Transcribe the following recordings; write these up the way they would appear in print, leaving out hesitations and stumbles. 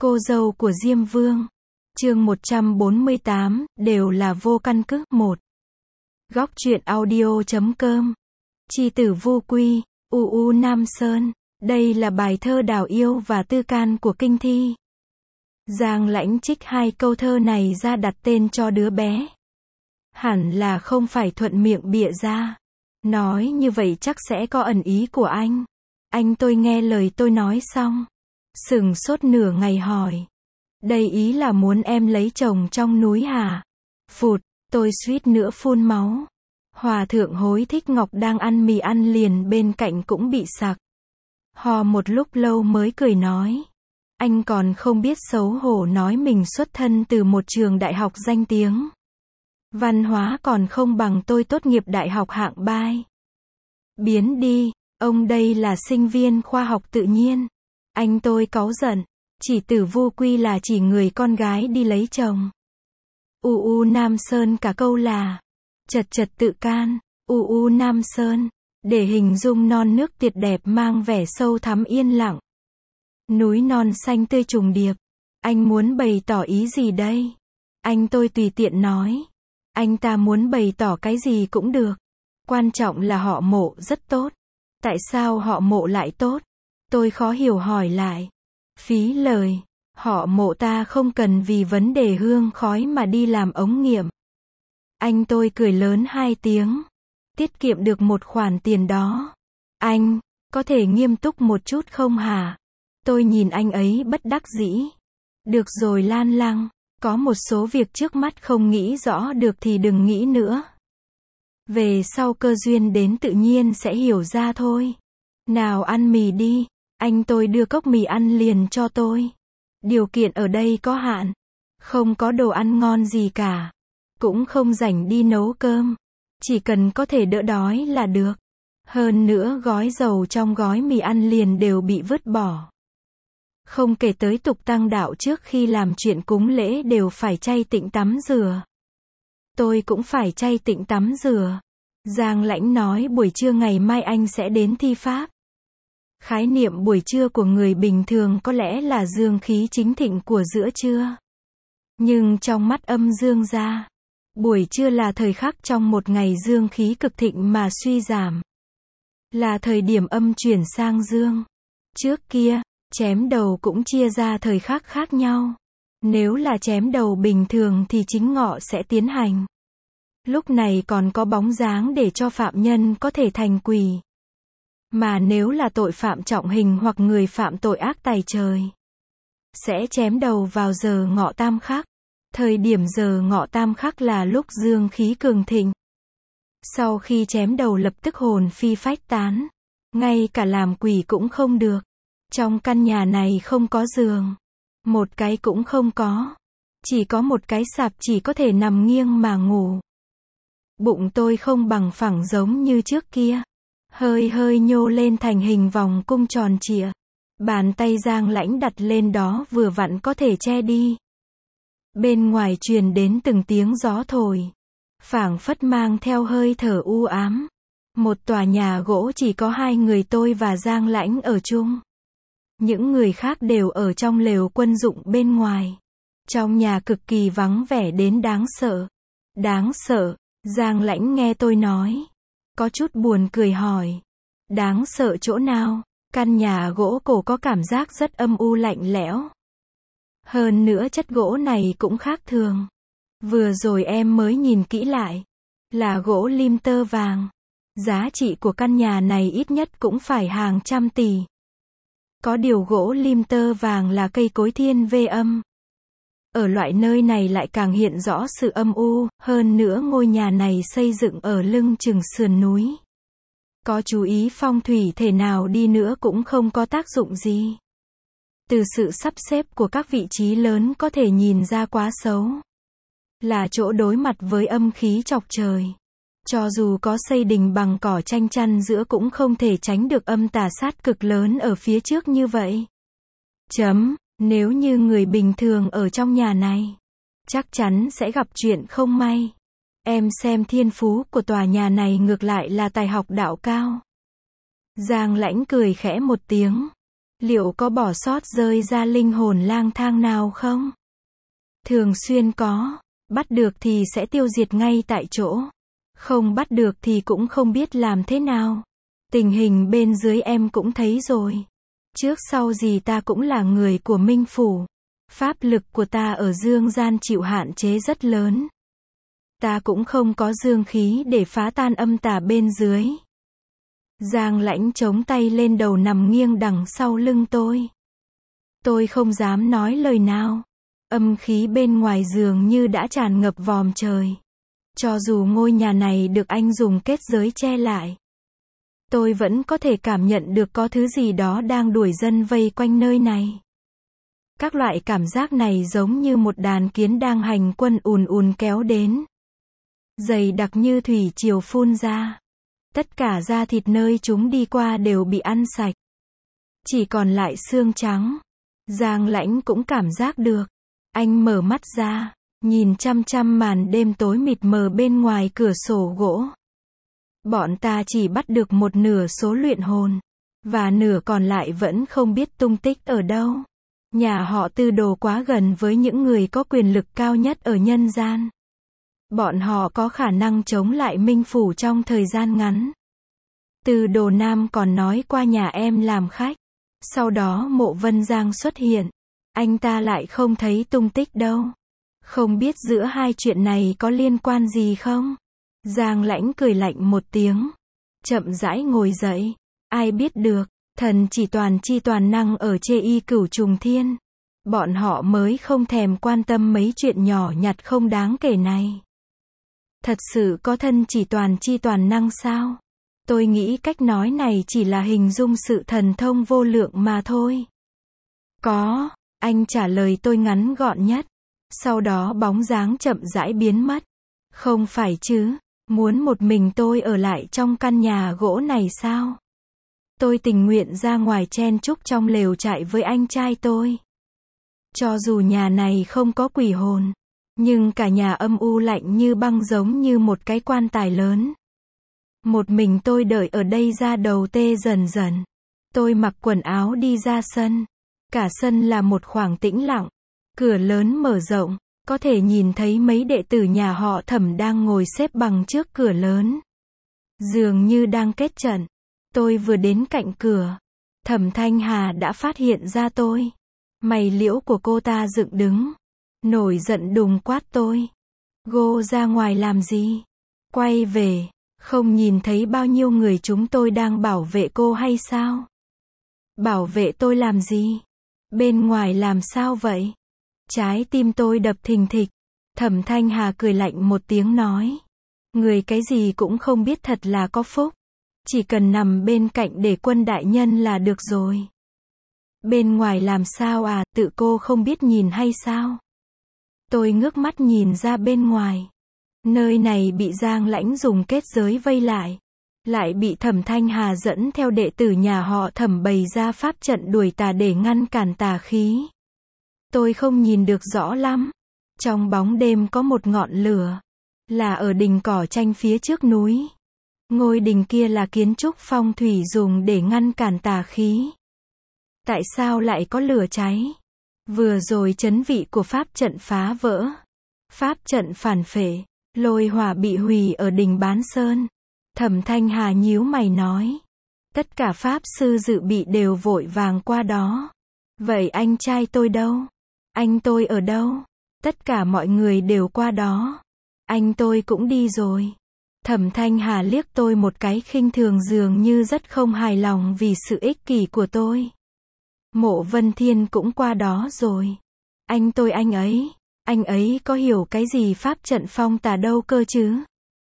Cô dâu của Diêm Vương. Chương 148, đều là vô căn cứ. 1. Góc truyện audio.com. Chi tử Vu Quy, UU Nam Sơn. Đây là bài thơ đào yêu và tư can của kinh thi. Giang Lãnh trích hai câu thơ này ra đặt tên cho đứa bé. Hẳn là không phải thuận miệng bịa ra. Nói như vậy chắc sẽ có ẩn ý của anh. Anh tôi nghe lời tôi nói xong, sửng sốt nửa ngày hỏi. Đây ý là muốn em lấy chồng trong núi hả? Phụt, tôi suýt nữa phun máu. Hòa thượng Hối Thích Ngọc đang ăn mì ăn liền bên cạnh cũng bị sặc. Ho một lúc lâu mới cười nói. Anh còn không biết xấu hổ nói mình xuất thân từ một trường đại học danh tiếng. Văn hóa còn không bằng tôi tốt nghiệp đại học hạng bai. Biến đi, ông đây là sinh viên khoa học tự nhiên. Anh tôi cáu giận. Chỉ tử Vu Quy là chỉ người con gái đi lấy chồng. UU Nam Sơn cả câu là chật chật tự can. UU Nam Sơn, để hình dung non nước tuyệt đẹp mang vẻ sâu thẳm yên lặng. Núi non xanh tươi trùng điệp. Anh muốn bày tỏ ý gì đây? Anh tôi tùy tiện nói. Anh ta muốn bày tỏ cái gì cũng được. Quan trọng là họ Mộ rất tốt. Tại sao họ Mộ lại tốt? Tôi khó hiểu hỏi lại. Phí lời. Họ Mộ ta không cần vì vấn đề hương khói mà đi làm ống nghiệm. Anh tôi cười lớn hai tiếng. Tiết kiệm được một khoản tiền đó. Anh, có thể nghiêm túc một chút không hả? Tôi nhìn anh ấy bất đắc dĩ. Được rồi Lan Lăng, có một số việc trước mắt không nghĩ rõ được thì đừng nghĩ nữa. Về sau cơ duyên đến tự nhiên sẽ hiểu ra thôi. Nào ăn mì đi, anh tôi đưa cốc mì ăn liền cho tôi. Điều kiện ở đây có hạn, không có đồ ăn ngon gì cả, cũng không rảnh đi nấu cơm, chỉ cần có thể đỡ đói là được. Hơn nữa gói dầu trong gói mì ăn liền đều bị vứt bỏ. Không kể tới tục tăng đạo trước khi làm chuyện cúng lễ đều phải chay tịnh tắm rửa. Tôi cũng phải chay tịnh tắm rửa. Giang Lãnh nói buổi trưa ngày mai anh sẽ đến thi pháp. Khái niệm buổi trưa của người bình thường có lẽ là dương khí chính thịnh của giữa trưa. Nhưng trong mắt âm dương gia, buổi trưa là thời khắc trong một ngày dương khí cực thịnh mà suy giảm. Là thời điểm âm chuyển sang dương. Trước kia, chém đầu cũng chia ra thời khắc khác nhau. Nếu là chém đầu bình thường thì chính ngọ sẽ tiến hành. Lúc này còn có bóng dáng để cho phạm nhân có thể thành quỷ. Mà nếu là tội phạm trọng hình hoặc người phạm tội ác tày trời, sẽ chém đầu vào giờ ngọ tam khắc. Thời điểm giờ ngọ tam khắc là lúc dương khí cường thịnh. Sau khi chém đầu lập tức hồn phi phách tán. Ngay cả làm quỷ cũng không được. Trong căn nhà này không có giường. Một cái cũng không có. Chỉ có một cái sạp chỉ có thể nằm nghiêng mà ngủ. Bụng tôi không bằng phẳng giống như trước kia. Hơi hơi nhô lên thành hình vòng cung tròn trịa. Bàn tay Giang Lãnh đặt lên đó vừa vặn có thể che đi. Bên ngoài truyền đến từng tiếng gió thổi. Phảng phất mang theo hơi thở u ám. Một tòa nhà gỗ chỉ có hai người tôi và Giang Lãnh ở chung. Những người khác đều ở trong lều quân dụng bên ngoài. Trong nhà cực kỳ vắng vẻ đến đáng sợ. Đáng sợ, Giang Lãnh nghe tôi nói. Có chút buồn cười hỏi. Đáng sợ chỗ nào? Căn nhà gỗ cổ có cảm giác rất âm u lạnh lẽo. Hơn nữa chất gỗ này cũng khác thường. Vừa rồi em mới nhìn kỹ lại. Là gỗ lim tơ vàng. Giá trị của căn nhà này ít nhất cũng phải hàng trăm tỷ. Có điều gỗ lim tơ vàng là cây cối thiên về âm. Ở loại nơi này lại càng hiện rõ sự âm u, hơn nữa ngôi nhà này xây dựng ở lưng chừng sườn núi. Có chú ý phong thủy thể nào đi nữa cũng không có tác dụng gì. Từ sự sắp xếp của các vị trí lớn có thể nhìn ra quá xấu. Là chỗ đối mặt với âm khí chọc trời. Cho dù có xây đình bằng cỏ tranh chăn giữa cũng không thể tránh được âm tà sát cực lớn ở phía trước như vậy. Nếu như người bình thường ở trong nhà này, chắc chắn sẽ gặp chuyện không may. Em xem thiên phú của tòa nhà này ngược lại là tài học đạo cao. Giang Lãnh cười khẽ một tiếng. Liệu có bỏ sót rơi ra linh hồn lang thang nào không? Thường xuyên có, bắt được thì sẽ tiêu diệt ngay tại chỗ. Không bắt được thì cũng không biết làm thế nào. Tình hình bên dưới em cũng thấy rồi. Trước sau gì ta cũng là người của Minh Phủ. Pháp lực của ta ở dương gian chịu hạn chế rất lớn. Ta cũng không có dương khí để phá tan âm tà bên dưới. Giang Lãnh chống tay lên đầu nằm nghiêng đằng sau lưng tôi. Tôi không dám nói lời nào. Âm khí bên ngoài giường như đã tràn ngập vòm trời. Cho dù ngôi nhà này được anh dùng kết giới che lại, tôi vẫn có thể cảm nhận được có thứ gì đó đang đuổi dân vây quanh nơi này. Các loại cảm giác này giống như một đàn kiến đang hành quân ùn ùn kéo đến. Dày đặc như thủy triều phun ra. Tất cả da thịt nơi chúng đi qua đều bị ăn sạch. Chỉ còn lại xương trắng. Giang Lãnh cũng cảm giác được. Anh mở mắt ra, nhìn chăm chăm màn đêm tối mịt mờ bên ngoài cửa sổ gỗ. Bọn ta chỉ bắt được một nửa số luyện hồn, và nửa còn lại vẫn không biết tung tích ở đâu. Nhà họ Tư Đồ quá gần với những người có quyền lực cao nhất ở nhân gian. Bọn họ có khả năng chống lại Minh Phủ trong thời gian ngắn. Tư Đồ Nam còn nói qua nhà em làm khách. Sau đó Mộ Vân Giang xuất hiện. Anh ta lại không thấy tung tích đâu. Không biết giữa hai chuyện này có liên quan gì không? Giang Lãnh cười lạnh một tiếng. Chậm rãi ngồi dậy. Ai biết được, thần chỉ toàn chi toàn năng ở Chê Y Cửu Trùng Thiên. Bọn họ mới không thèm quan tâm mấy chuyện nhỏ nhặt không đáng kể này. Thật sự có thân chỉ toàn chi toàn năng sao? Tôi nghĩ cách nói này chỉ là hình dung sự thần thông vô lượng mà thôi. Có, anh trả lời tôi ngắn gọn nhất. Sau đó bóng dáng chậm rãi biến mất. Không phải chứ, muốn một mình tôi ở lại trong căn nhà gỗ này sao? Tôi tình nguyện ra ngoài chen chúc trong lều trại với anh trai tôi. Cho dù nhà này không có quỷ hồn, nhưng cả nhà âm u lạnh như băng giống như một cái quan tài lớn. Một mình tôi đợi ở đây da đầu tê dần dần. Tôi mặc quần áo đi ra sân. Cả sân là một khoảng tĩnh lặng. Cửa lớn mở rộng, có thể nhìn thấy mấy đệ tử nhà họ Thẩm đang ngồi xếp bằng trước cửa lớn. Dường như đang kết trận. Tôi vừa đến cạnh cửa, Thẩm Thanh Hà đã phát hiện ra tôi. Mày liễu của cô ta dựng đứng. Nổi giận đùng quát tôi. Cô ra ngoài làm gì? Quay về, không nhìn thấy bao nhiêu người chúng tôi đang bảo vệ cô hay sao? Bảo vệ tôi làm gì? Bên ngoài làm sao vậy? Trái tim tôi đập thình thịch. Thẩm Thanh Hà cười lạnh một tiếng nói. Người cái gì cũng không biết thật là có phúc. Chỉ cần nằm bên cạnh để quân đại nhân là được rồi. Bên ngoài làm sao à, tự cô không biết nhìn hay sao? Tôi ngước mắt nhìn ra bên ngoài. Nơi này bị Giang Lãnh dùng kết giới vây lại. Lại bị Thẩm Thanh Hà dẫn theo đệ tử nhà họ Thẩm bày ra pháp trận đuổi tà để ngăn cản tà khí. Tôi không nhìn được rõ lắm. Trong bóng đêm có một ngọn lửa. Là ở đình cỏ tranh phía trước núi. Ngôi đình kia là kiến trúc phong thủy dùng để ngăn cản tà khí. Tại sao lại có lửa cháy? Vừa rồi chấn vị của pháp trận phá vỡ. Pháp trận phản phệ, lôi hỏa bị hủy ở đình Bán Sơn. Thẩm Thanh Hà nhíu mày nói. Tất cả pháp sư dự bị đều vội vàng qua đó. Vậy anh trai tôi đâu? Anh tôi ở đâu? Tất cả mọi người đều qua đó. Anh tôi cũng đi rồi. Thẩm Thanh Hà liếc tôi một cái khinh thường dường như rất không hài lòng vì sự ích kỷ của tôi. Mộ Vân Thiên cũng qua đó rồi. Anh tôi anh ấy có hiểu cái gì pháp trận phong tà đâu cơ chứ?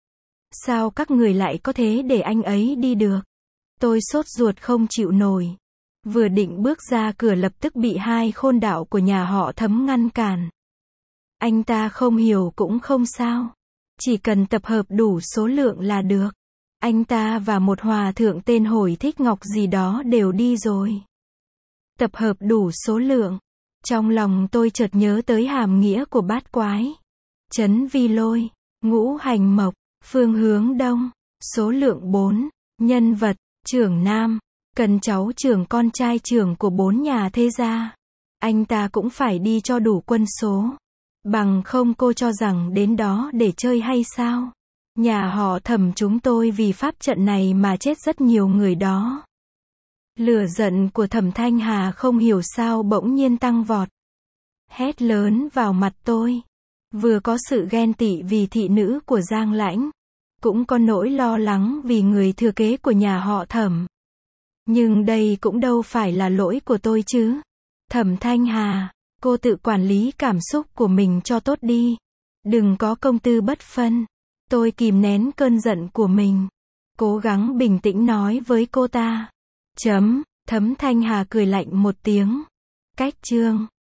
Sao các người lại có thế để anh ấy đi được? Tôi sốt ruột không chịu nổi. Vừa định bước ra cửa lập tức bị hai khôn đạo của nhà họ Thấm ngăn cản. Anh ta không hiểu cũng không sao. Chỉ cần tập hợp đủ số lượng là được. Anh ta và một hòa thượng tên Hồi Thích Ngọc gì đó đều đi rồi. Tập hợp đủ số lượng. Trong lòng tôi chợt nhớ tới hàm nghĩa của bát quái. Chấn vi lôi, ngũ hành mộc, phương hướng đông, số lượng 4, nhân vật, trưởng nam, Cần cháu trưởng con trai trưởng của 4 nhà thế gia. Anh ta cũng phải đi cho đủ quân số. Bằng không cô cho rằng đến đó để chơi hay sao? Nhà họ Thẩm chúng tôi vì pháp trận này mà chết rất nhiều người đó. Lửa giận của Thẩm Thanh Hà không hiểu sao bỗng nhiên tăng vọt. Hét lớn vào mặt tôi. Vừa có sự ghen tị vì thị nữ của Giang Lãnh. Cũng có nỗi lo lắng vì người thừa kế của nhà họ Thẩm. Nhưng đây cũng đâu phải là lỗi của tôi chứ. Thẩm Thanh Hà, cô tự quản lý cảm xúc của mình cho tốt đi. Đừng có công tư bất phân. Tôi kìm nén cơn giận của mình. Cố gắng bình tĩnh nói với cô ta. Thẩm Thanh Hà cười lạnh một tiếng. Cách chương